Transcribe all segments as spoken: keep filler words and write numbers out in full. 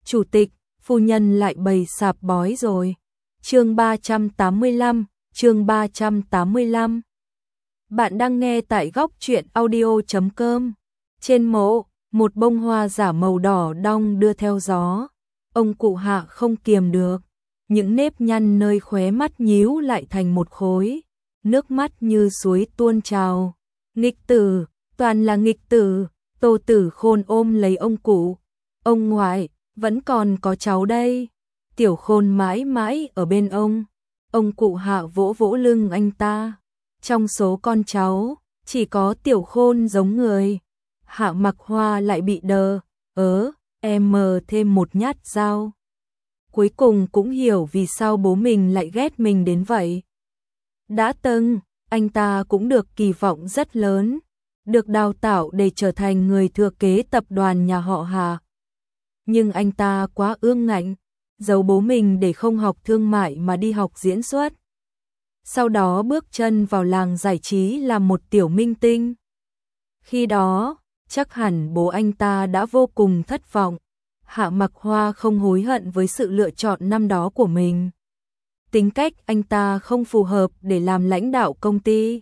chủ tịch, phu nhân lại bày sạp bói rồi. Chương ba trăm tám mươi lăm, chương ba trăm tám mươi lăm. Bạn đang nghe tại góc truyện audio chấm com. Trên mộ, một bông hoa giả màu đỏ đong đưa theo gió. Ông cụ Hạ không kiềm được, những nếp nhăn nơi khóe mắt nhíu lại thành một khối, nước mắt như suối tuôn trào. Nghịch tử, toàn là nghịch tử. Tô Tử Khôn ôm lấy ông cụ. Ông ngoại, vẫn còn có cháu đây. Tiểu Khôn mãi mãi ở bên ông. Ông cụ Hạ vỗ vỗ lưng anh ta. Trong số con cháu, chỉ có Tiểu Khôn giống người. Hạ Mặc Hoa lại bị đờ, ớ, em mờ thêm một nhát dao. Cuối cùng cũng hiểu vì sao bố mình lại ghét mình đến vậy. Đã từng, anh ta cũng được kỳ vọng rất lớn, được đào tạo để trở thành người thừa kế tập đoàn nhà họ Hạ. Nhưng anh ta quá ương ngạnh, giấu bố mình để không học thương mại mà đi học diễn xuất. Sau đó bước chân vào làng giải trí làm một tiểu minh tinh. Khi đó, chắc hẳn bố anh ta đã vô cùng thất vọng. Hạ Mặc Hoa không hối hận với sự lựa chọn năm đó của mình. Tính cách anh ta không phù hợp để làm lãnh đạo công ty,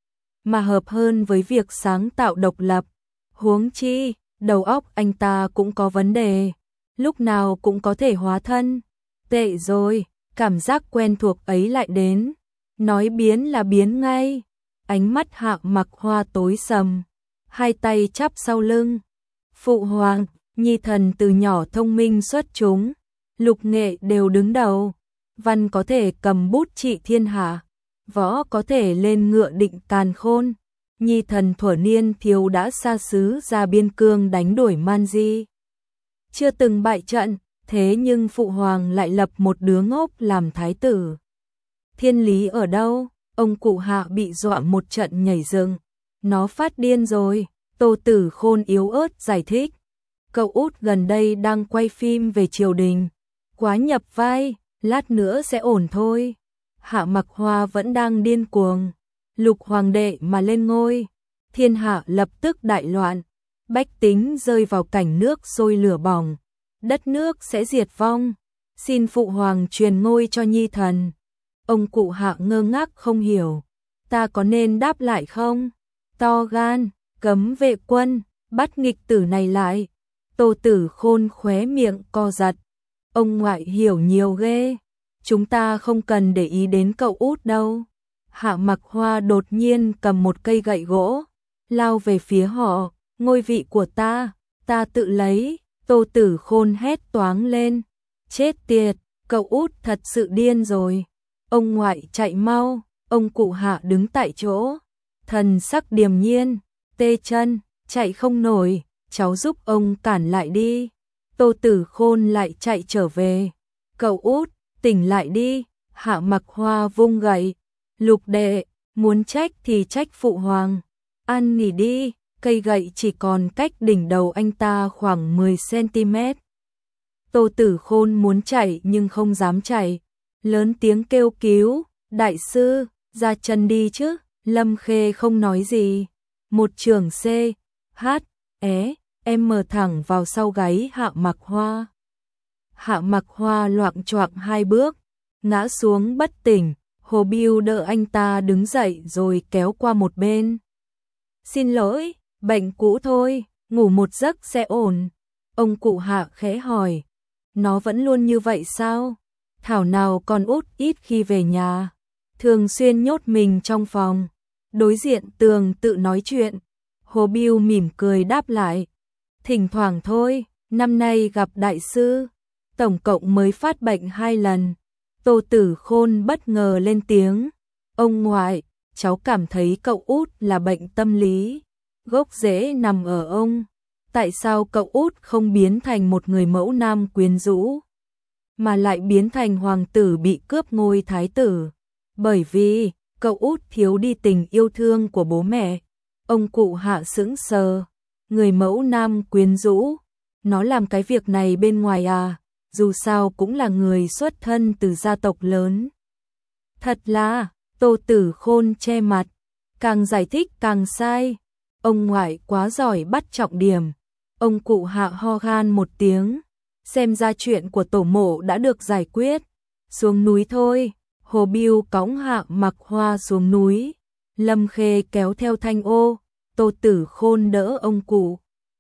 mà hợp hơn với việc sáng tạo độc lập. Huống chi, đầu óc anh ta cũng có vấn đề, lúc nào cũng có thể hóa thân. Tệ rồi, cảm giác quen thuộc ấy lại đến. Nói biến là biến ngay. Ánh mắt Hạ Mặc Hoa tối sầm, hai tay chắp sau lưng. Phụ hoàng, nhi thần từ nhỏ thông minh xuất chúng, lục nghệ đều đứng đầu. Văn có thể cầm bút trị thiên hạ, võ có thể lên ngựa định càn khôn. Nhi thần thuở niên thiếu đã xa xứ ra biên cương đánh đuổi Man Di, chưa từng bại trận, thế nhưng phụ hoàng lại lập một đứa ngốc làm thái tử. Thiên lý ở đâu? Ông cụ Hạ bị dọa một trận nhảy dựng. Nó phát điên rồi. Tô Tử Khôn yếu ớt giải thích. Cậu út gần đây đang quay phim về triều đình, quá nhập vai, lát nữa sẽ ổn thôi. Hạ Mặc Hoa vẫn đang điên cuồng. Lục hoàng đệ mà lên ngôi, thiên hạ lập tức đại loạn, bách tính rơi vào cảnh nước sôi lửa bỏng, đất nước sẽ diệt vong. Xin phụ hoàng truyền ngôi cho nhi thần. Ông cụ Hạ ngơ ngác không hiểu. Ta có nên đáp lại không? To gan, cấm vệ quân, bắt nghịch tử này lại. Tô Tử Khôn khóe miệng co giật. Ông ngoại hiểu nhiều ghê. Chúng ta không cần để ý đến cậu út đâu. Hạ Mặc Hoa đột nhiên cầm một cây gậy gỗ, lao về phía họ. Ngôi vị của ta, ta tự lấy. Tô Tử Khôn hét toáng lên. Chết tiệt, cậu út thật sự điên rồi. Ông ngoại chạy mau. Ông cụ Hạ đứng tại chỗ, thần sắc điềm nhiên, tê chân, chạy không nổi. Cháu giúp ông cản lại đi. Tô Tử Khôn lại chạy trở về. Cậu út, tỉnh lại đi. Hạ Mặc Hoa vung gậy. Lục đệ, muốn trách thì trách phụ hoàng. Ăn nghỉ đi. Cây gậy chỉ còn cách đỉnh đầu anh ta khoảng mười xăng ti mét. Tô Tử Khôn muốn chạy nhưng không dám chạy. Lớn tiếng kêu cứu. Đại sư, ra chân đi chứ. Lâm Khê không nói gì. Một trường C, H, E, em mở thẳng vào sau gáy Hạ Mặc Hoa. Hạ Mặc Hoa loạng choạng hai bước, ngã xuống bất tỉnh. Hồ Bưu đỡ anh ta đứng dậy rồi kéo qua một bên. Xin lỗi, bệnh cũ thôi, ngủ một giấc sẽ ổn. Ông cụ Hạ khẽ hỏi. Nó vẫn luôn như vậy sao? Thảo nào con út ít khi về nhà, thường xuyên nhốt mình trong phòng, đối diện tường tự nói chuyện. Hồ Bưu mỉm cười đáp lại. Thỉnh thoảng thôi, năm nay gặp đại sư, tổng cộng mới phát bệnh hai lần. Tô Tử Khôn bất ngờ lên tiếng. Ông ngoại, cháu cảm thấy cậu út là bệnh tâm lý, gốc rễ nằm ở ông. Tại sao cậu út không biến thành một người mẫu nam quyến rũ, mà lại biến thành hoàng tử bị cướp ngôi thái tử? Bởi vì cậu út thiếu đi tình yêu thương của bố mẹ. Ông cụ Hạ sững sờ. Người mẫu nam quyến rũ, nó làm cái việc này bên ngoài à? Dù sao cũng là người xuất thân từ gia tộc lớn. Thật là, Tô Tử Khôn che mặt, càng giải thích càng sai. Ông ngoại quá giỏi bắt trọng điểm. Ông cụ Hạ ho khan một tiếng. xem ra chuyện của tổ mộ đã được giải quyết. Xuống núi thôi. Hồ Bưu cõng Hạ Mặc Hoa xuống núi. Lâm Khê kéo theo Thanh Ô, Tô Tử Khôn đỡ ông cụ.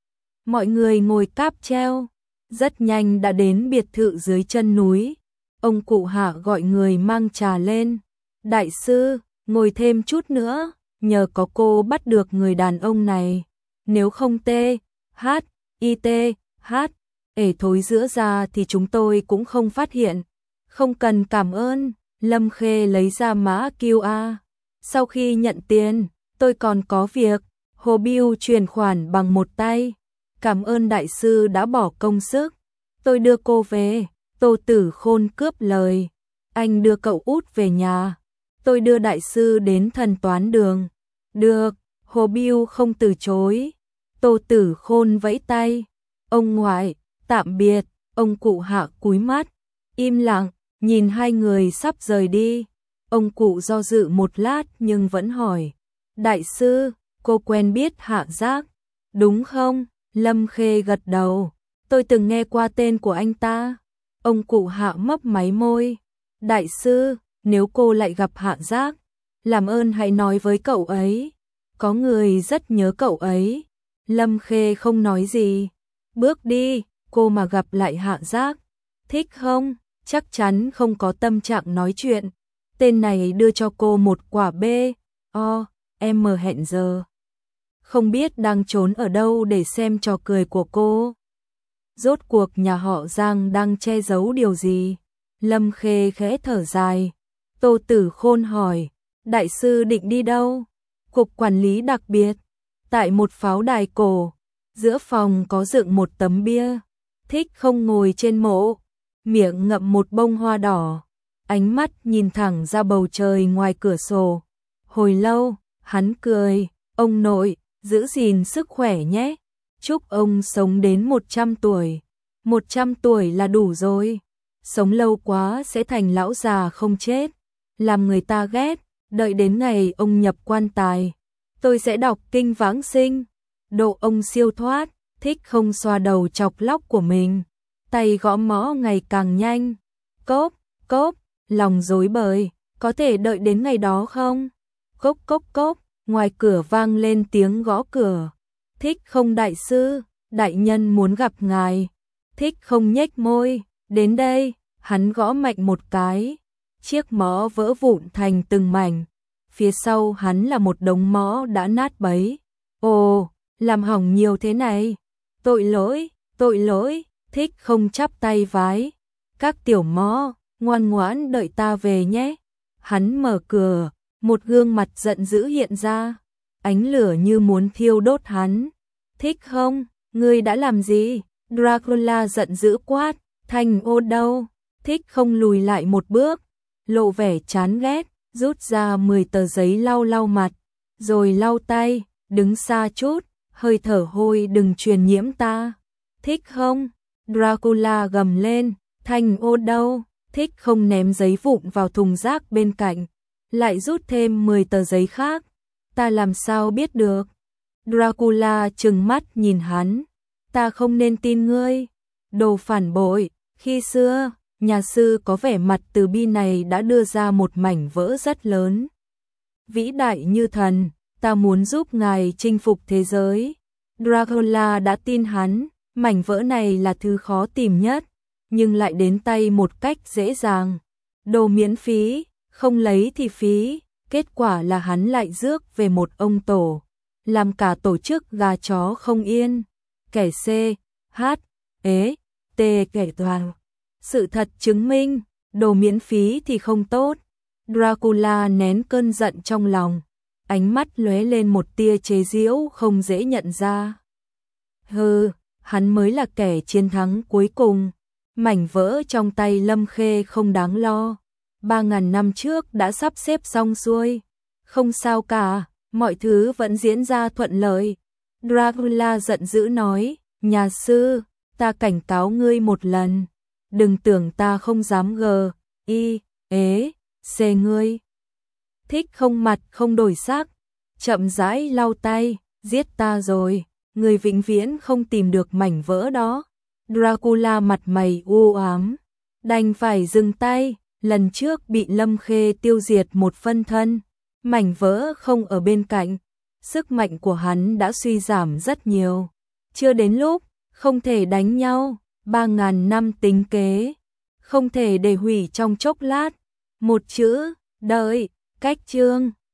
Mọi người ngồi cáp treo, rất nhanh đã đến biệt thự dưới chân núi. Ông cụ Hạ gọi người mang trà lên. Đại sư, ngồi thêm chút nữa, nhờ có cô bắt được người đàn ông này. Nếu không tê, hát, y tê, hát, ể thối giữa ra thì chúng tôi cũng không phát hiện. Không cần cảm ơn. Lâm Khê lấy ra mã quy rờ. Sau khi nhận tiền, tôi còn có việc. Hồ Bưu chuyển khoản bằng một tay. Cảm ơn đại sư đã bỏ công sức. Tôi đưa cô về. Tô Tử Khôn cướp lời. Anh đưa cậu út về nhà. Tôi đưa đại sư đến thần toán đường. Được, Hồ Bưu không từ chối. Tô Tử Khôn vẫy tay. Ông ngoại, tạm biệt. Ông cụ Hạ cúi mắt, im lặng, nhìn hai người sắp rời đi. Ông cụ do dự một lát nhưng vẫn hỏi. Đại sư, cô quen biết Hạ Giác, đúng không? Lâm Khê gật đầu. Tôi từng nghe qua tên của anh ta. Ông cụ Hạ mấp máy môi. Đại sư, nếu cô lại gặp Hạ Giác, làm ơn hãy nói với cậu ấy. Có người rất nhớ cậu ấy. Lâm Khê không nói gì. Bước đi, cô mà gặp lại Hạ Giác, thích không? Chắc chắn không có tâm trạng nói chuyện. Tên này đưa cho cô một quả B, O, M hẹn giờ. Không biết đang trốn ở đâu để xem trò cười của cô. Rốt cuộc nhà họ Giang đang che giấu điều gì? Lâm Khê khẽ thở dài. Tô Tử Khôn hỏi, đại sư định đi đâu? Cục quản lý đặc biệt. Tại một pháo đài cổ, giữa phòng có dựng một tấm bia. Thích không ngồi trên mộ, miệng ngậm một bông hoa đỏ, ánh mắt nhìn thẳng ra bầu trời ngoài cửa sổ. Hồi lâu, hắn cười, ông nội, giữ gìn sức khỏe nhé. Chúc ông sống đến một trăm tuổi. một trăm tuổi là đủ rồi. Sống lâu quá sẽ thành lão già không chết, làm người ta ghét. Đợi đến ngày ông nhập quan tài, tôi sẽ đọc kinh vãng sinh, độ ông siêu thoát. Thích không xoa đầu chọc lóc của mình, tay gõ mõ ngày càng nhanh. Cốp, cốp, lòng rối bời, có thể đợi đến ngày đó không? Cốc cốc cốc, ngoài cửa vang lên tiếng gõ cửa. Thích không đại sư, đại nhân muốn gặp ngài. Thích không nhếch môi, đến đây. Hắn gõ mạnh một cái, chiếc mõ vỡ vụn thành từng mảnh. Phía sau hắn là một đống mõ đã nát bấy. Ồ, làm hỏng nhiều thế này. Tội lỗi, tội lỗi. Thích không chắp tay vái. Các tiểu mõ, ngoan ngoãn đợi ta về nhé. Hắn mở cửa, một gương mặt giận dữ hiện ra, ánh lửa như muốn thiêu đốt hắn. Thích không, ngươi đã làm gì? Dracula giận dữ quát. Thanh Ô đâu? Thích không lùi lại một bước, lộ vẻ chán ghét, rút ra mười tờ giấy lau lau mặt, rồi lau tay, đứng xa chút, hơi thở hôi đừng truyền nhiễm ta. Thích không? Dracula gầm lên. Thanh Ô đâu? Thích không ném giấy vụn vào thùng rác bên cạnh, lại rút thêm mười tờ giấy khác. Ta làm sao biết được? Dracula trừng mắt nhìn hắn. Ta không nên tin ngươi, đồ phản bội. Khi xưa, nhà sư có vẻ mặt từ bi này đã đưa ra một mảnh vỡ rất lớn. Vĩ đại như thần, ta muốn giúp ngài chinh phục thế giới. Dracula đã tin hắn, mảnh vỡ này là thứ khó tìm nhất, nhưng lại đến tay một cách dễ dàng. Đồ miễn phí, không lấy thì phí, kết quả là hắn lại rước về một ông tổ, làm cả tổ chức gà chó không yên. Kẻ C, H, ế, T kẻ toàn. Sự thật chứng minh, đồ miễn phí thì không tốt. Dracula nén cơn giận trong lòng, ánh mắt lóe lên một tia chế giễu không dễ nhận ra. Hừ, hắn mới là kẻ chiến thắng cuối cùng. Mảnh vỡ trong tay Lâm Khê không đáng lo. Ba ngàn năm trước đã sắp xếp xong xuôi. Không sao cả, mọi thứ vẫn diễn ra thuận lợi. Dracula giận dữ nói, nhà sư, ta cảnh cáo ngươi một lần. Đừng tưởng ta không dám gờ, y, ế, xê ngươi. Thích không mặt không đổi sắc, chậm rãi lau tay, giết ta rồi, người vĩnh viễn không tìm được mảnh vỡ đó. Dracula mặt mày u ám, đành phải dừng tay, lần trước bị Lâm Khê tiêu diệt một phân thân, mảnh vỡ không ở bên cạnh, sức mạnh của hắn đã suy giảm rất nhiều. Chưa đến lúc, không thể đánh nhau, ba ngàn năm tính kế, không thể để hủy trong chốc lát. Một chữ, đợi, cách chương.